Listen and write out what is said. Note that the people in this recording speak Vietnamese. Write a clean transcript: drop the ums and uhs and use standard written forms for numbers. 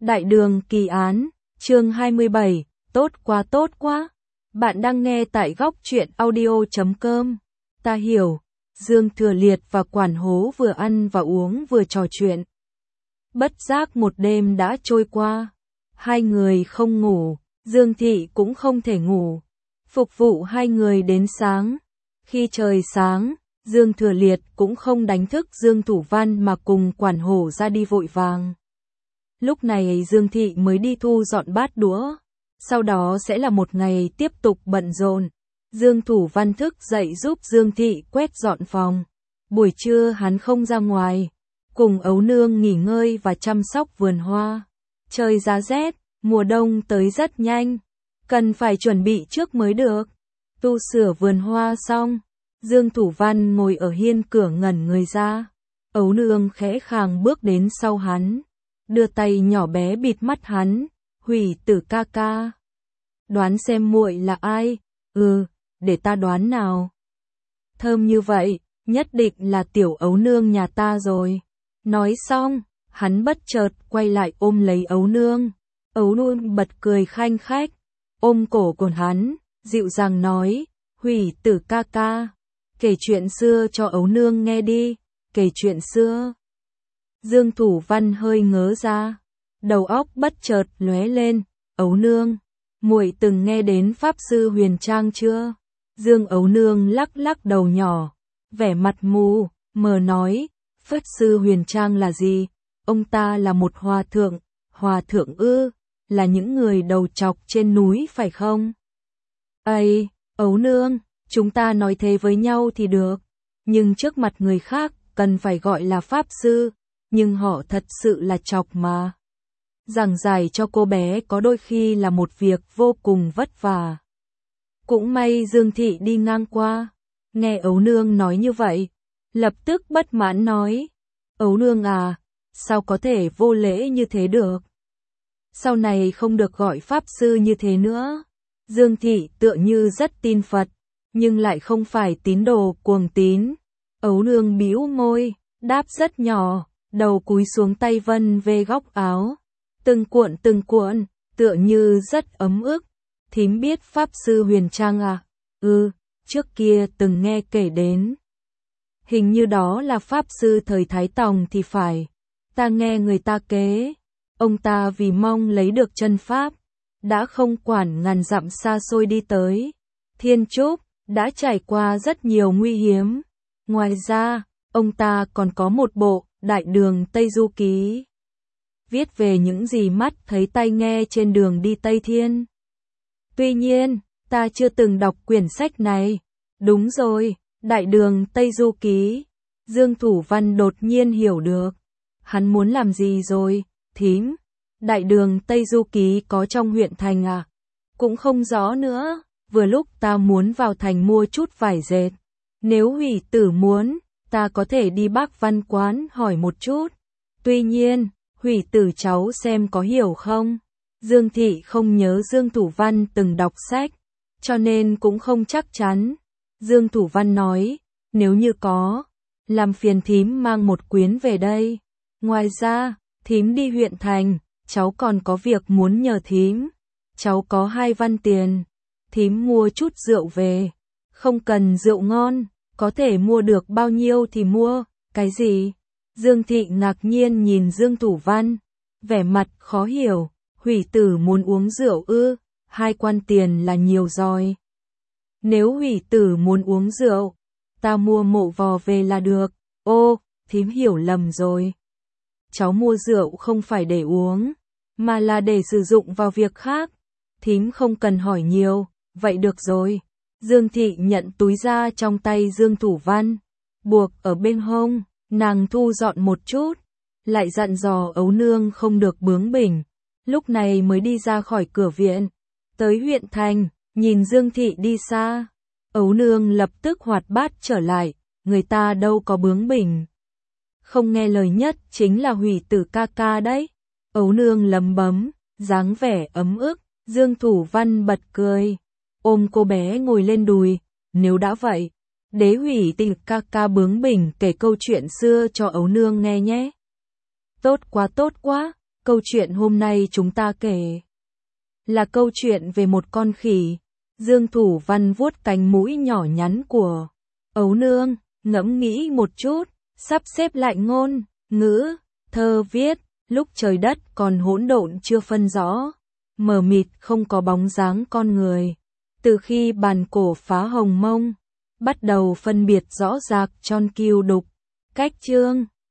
Đại đường kỳ án, chương 27, tốt quá. Bạn đang nghe tại góc truyện audio.com. Ta hiểu, Dương Thừa Liệt và Quản Hố vừa ăn và uống vừa trò chuyện. Bất giác một đêm đã trôi qua. Hai người không ngủ, Dương Thị cũng không thể ngủ. Phục vụ hai người đến sáng. Khi trời sáng, Dương Thừa Liệt cũng không đánh thức Dương Thủ Văn mà cùng Quản Hổ ra đi vội vàng. Lúc này Dương Thị mới đi thu dọn bát đũa. Sau đó sẽ là một ngày tiếp tục bận rộn. Dương Thủ Văn thức dậy giúp Dương Thị quét dọn phòng. Buổi trưa hắn không ra ngoài, cùng ấu nương nghỉ ngơi và chăm sóc vườn hoa. Trời giá rét, mùa đông tới rất nhanh, cần phải chuẩn bị trước mới được. Tu sửa vườn hoa xong, Dương Thủ Văn ngồi ở hiên cửa ngẩn người ra. Ấu nương khẽ khàng bước đến sau hắn, đưa tay nhỏ bé bịt mắt hắn. Hủy Tử ca ca, đoán xem muội là ai? Để ta đoán nào. Thơm như vậy, nhất định là tiểu ấu nương nhà ta rồi. Nói xong, hắn bất chợt quay lại ôm lấy ấu nương. Ấu nương bật cười khanh khách, ôm cổ của hắn, dịu dàng nói, Hủy Tử ca ca, kể chuyện xưa cho ấu nương nghe đi, kể chuyện xưa. Dương Thủ Văn hơi ngớ ra, đầu óc bất chợt lóe lên, ấu nương, muội từng nghe đến Pháp Sư Huyền Trang chưa? Dương ấu nương lắc lắc đầu nhỏ, vẻ mặt mù, mờ nói, Pháp Sư Huyền Trang là gì? Ông ta là một hòa thượng ư, là những người đầu trọc trên núi phải không? Ây, ấu nương, chúng ta nói thế với nhau thì được, nhưng trước mặt người khác cần phải gọi là Pháp Sư, nhưng họ thật sự là trọc mà. Giảng giải cho cô bé có đôi khi là một việc vô cùng vất vả. Cũng may Dương Thị đi ngang qua, nghe ấu nương nói như vậy, lập tức bất mãn nói, ấu nương à, sao có thể vô lễ như thế được? Sau này không được gọi Pháp Sư như thế nữa. Dương Thị tựa như rất tin Phật, nhưng lại không phải tín đồ cuồng tín. Ấu nương bĩu môi, đáp rất nhỏ, đầu cúi xuống tay vân về góc áo. Từng cuộn, tựa như rất ấm ức. Thím biết Pháp Sư Huyền Trang à? Trước kia từng nghe kể đến. Hình như đó là Pháp Sư thời Thái Tòng thì phải. Ta nghe người ta kể, ông ta vì mong lấy được chân Pháp, đã không quản ngàn dặm xa xôi đi tới Thiên Trúc, đã trải qua rất nhiều nguy hiểm. Ngoài ra, ông ta còn có một bộ Đại Đường Tây Du Ký, viết về những gì mắt thấy tai nghe trên đường đi Tây Thiên. Tuy nhiên, ta chưa từng đọc quyển sách này. Đúng rồi, Đại Đường Tây Du Ký. Dương Thủ Văn đột nhiên hiểu được. Hắn muốn làm gì rồi, thím? Đại Đường Tây Du Ký có trong huyện thành à? Cũng không rõ nữa, vừa lúc ta muốn vào thành mua chút vải dệt. Nếu Hủy Tử muốn, ta có thể đi Bác Văn quán hỏi một chút. Tuy nhiên, Hủy Tử cháu xem có hiểu không? Dương Thị không nhớ Dương Thủ Văn từng đọc sách, cho nên cũng không chắc chắn. Dương Thủ Văn nói, nếu như có, làm phiền thím mang một quyển về đây. Ngoài ra, thím đi huyện thành, cháu còn có việc muốn nhờ thím. Cháu có 2 văn tiền, thím mua chút rượu về. Không cần rượu ngon, có thể mua được bao nhiêu thì mua. Cái gì? Dương Thị ngạc nhiên nhìn Dương Thủ Văn, vẻ mặt khó hiểu. Hủy Tử muốn uống rượu ư? 2 quan tiền là nhiều rồi. Nếu Hủy Tử muốn uống rượu, ta mua mộ vò về là được. Ô, thím hiểu lầm rồi. Cháu mua rượu không phải để uống, mà là để sử dụng vào việc khác. Thím không cần hỏi nhiều, vậy được rồi. Dương Thị nhận túi ra trong tay Dương Thủ Văn, buộc ở bên hông, nàng thu dọn một chút, lại dặn dò ấu nương không được bướng bỉnh. Lúc này mới đi ra khỏi cửa viện, tới huyện thành, nhìn Dương Thị đi xa. Ấu nương lập tức hoạt bát trở lại, người ta đâu có bướng bỉnh. Không nghe lời nhất chính là Hủy Tử ca ca đấy. Ấu nương lẩm bẩm, dáng vẻ ấm ức. Dương Thủ Văn bật cười, ôm cô bé ngồi lên đùi. Nếu đã vậy, để Hủy Tử ca ca bướng bỉnh kể câu chuyện xưa cho ấu nương nghe nhé. Tốt quá. Câu chuyện hôm nay chúng ta kể là câu chuyện về một con khỉ. Dương Thủ Văn vuốt cánh mũi nhỏ nhắn của ấu nương, ngẫm nghĩ một chút, sắp xếp lại ngôn ngữ, thơ viết, lúc trời đất còn hỗn độn chưa phân rõ, mờ mịt không có bóng dáng con người. Từ khi bàn cổ phá hồng mông, bắt đầu phân biệt rõ rạc tròn kiêu đục, cách chương,